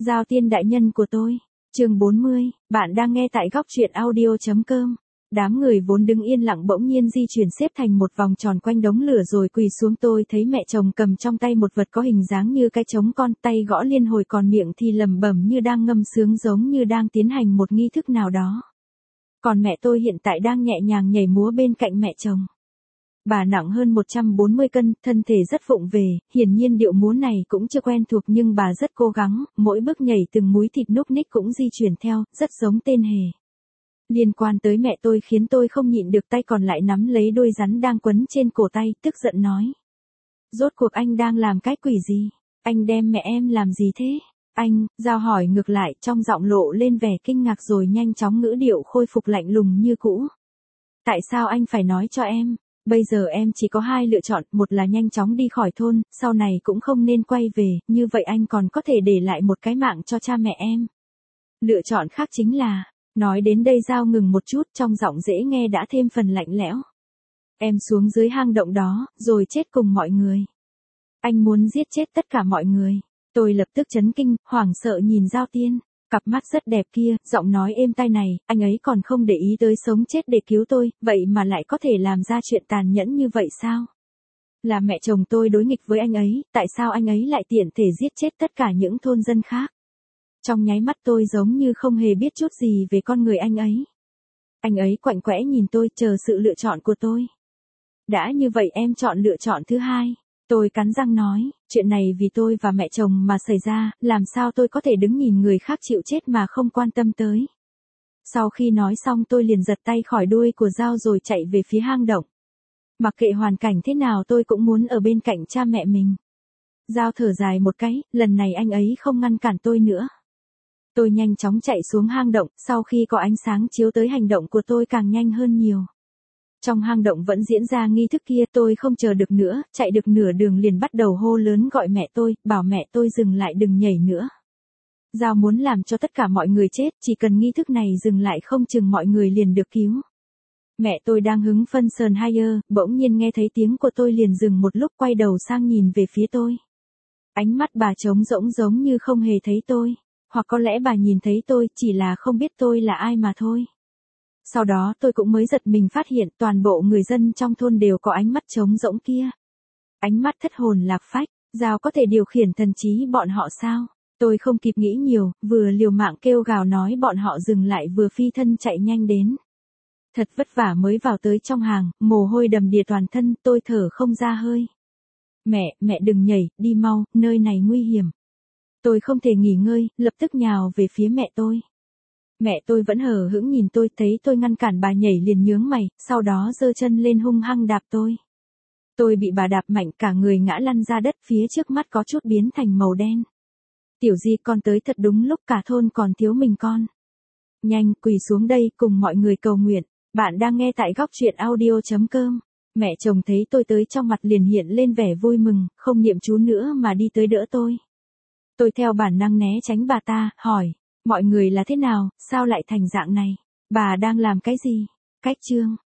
Giao tiên đại nhân của tôi. Chương 40, bạn đang nghe tại góc truyện audio.com. Đám người vốn đứng yên lặng bỗng nhiên di chuyển xếp thành một vòng tròn quanh đống lửa rồi quỳ xuống. Tôi thấy mẹ chồng cầm trong tay một vật có hình dáng như cái trống con, tay gõ liên hồi còn miệng thì lẩm bẩm như đang ngâm sướng giống như đang tiến hành một nghi thức nào đó. Còn mẹ tôi hiện tại đang nhẹ nhàng nhảy múa bên cạnh mẹ chồng. Bà nặng hơn 140 cân, thân thể rất vụng về, hiển nhiên điệu múa này cũng chưa quen thuộc nhưng bà rất cố gắng, mỗi bước nhảy từng múi thịt núc ních cũng di chuyển theo, rất giống tên hề. Liên quan tới mẹ tôi khiến tôi không nhịn được tay còn lại nắm lấy đuôi rắn đang quấn trên cổ tay, tức giận nói. Rốt cuộc anh đang làm cái quỷ gì? Anh đem mẹ em làm gì thế? Anh, Giao hỏi ngược lại trong giọng lộ lên vẻ kinh ngạc rồi nhanh chóng ngữ điệu khôi phục lạnh lùng như cũ. Tại sao anh phải nói cho em? Bây giờ em chỉ có hai lựa chọn, một là nhanh chóng đi khỏi thôn, sau này cũng không nên quay về, như vậy anh còn có thể để lại một cái mạng cho cha mẹ em. Lựa chọn khác chính là, nói đến đây Giao ngừng một chút trong giọng dễ nghe đã thêm phần lạnh lẽo. Em xuống dưới hang động đó, rồi chết cùng mọi người. Anh muốn giết chết tất cả mọi người. Tôi lập tức chấn kinh, hoảng sợ nhìn Giao Tiên. Cặp mắt rất đẹp kia, giọng nói êm tai này, anh ấy còn không để ý tới sống chết để cứu tôi, vậy mà lại có thể làm ra chuyện tàn nhẫn như vậy sao? Là mẹ chồng tôi đối nghịch với anh ấy, tại sao anh ấy lại tiện thể giết chết tất cả những thôn dân khác? Trong nháy mắt tôi giống như không hề biết chút gì về con người anh ấy. Anh ấy quạnh quẽ nhìn tôi chờ sự lựa chọn của tôi. Đã như vậy em chọn lựa chọn thứ hai. Tôi cắn răng nói, chuyện này vì tôi và mẹ chồng mà xảy ra, làm sao tôi có thể đứng nhìn người khác chịu chết mà không quan tâm tới. Sau khi nói xong tôi liền giật tay khỏi đuôi của Giao rồi chạy về phía hang động. Mặc kệ hoàn cảnh thế nào tôi cũng muốn ở bên cạnh cha mẹ mình. Giao thở dài một cái, lần này anh ấy không ngăn cản tôi nữa. Tôi nhanh chóng chạy xuống hang động, sau khi có ánh sáng chiếu tới hành động của tôi càng nhanh hơn nhiều. Trong hang động vẫn diễn ra nghi thức kia, tôi không chờ được nữa, chạy được nửa đường liền bắt đầu hô lớn gọi mẹ tôi, bảo mẹ tôi dừng lại đừng nhảy nữa. Giao muốn làm cho tất cả mọi người chết, chỉ cần nghi thức này dừng lại không chừng mọi người liền được cứu. Mẹ tôi đang hứng phân sờn higher, bỗng nhiên nghe thấy tiếng của tôi liền dừng một lúc quay đầu sang nhìn về phía tôi. Ánh mắt bà trống rỗng giống như không hề thấy tôi, hoặc có lẽ bà nhìn thấy tôi, chỉ là không biết tôi là ai mà thôi. Sau đó tôi cũng mới giật mình phát hiện toàn bộ người dân trong thôn đều có ánh mắt trống rỗng kia. Ánh mắt thất hồn lạc phách, Giao có thể điều khiển thần trí bọn họ sao? Tôi không kịp nghĩ nhiều, vừa liều mạng kêu gào nói bọn họ dừng lại vừa phi thân chạy nhanh đến. Thật vất vả mới vào tới trong hàng, mồ hôi đầm đìa toàn thân, tôi thở không ra hơi. Mẹ đừng nhảy, đi mau, nơi này nguy hiểm. Tôi không thể nghỉ ngơi, lập tức nhào về phía mẹ tôi. Mẹ tôi vẫn hờ hững nhìn tôi, thấy tôi ngăn cản bà nhảy liền nhướng mày, sau đó giơ chân lên hung hăng đạp tôi. Tôi bị bà đạp mạnh cả người ngã lăn ra đất, phía trước mắt có chút biến thành màu đen. Tiểu Di con tới thật đúng lúc, cả thôn còn thiếu mình con. Nhanh, quỳ xuống đây cùng mọi người cầu nguyện. Bạn đang nghe tại góc truyện audio.com. Mẹ chồng thấy tôi tới trong mặt liền hiện lên vẻ vui mừng, không niệm chú nữa mà đi tới đỡ tôi. Tôi theo bản năng né tránh bà ta, hỏi. Mọi người là thế nào, sao lại thành dạng này? Bà đang làm cái gì? Cách chương.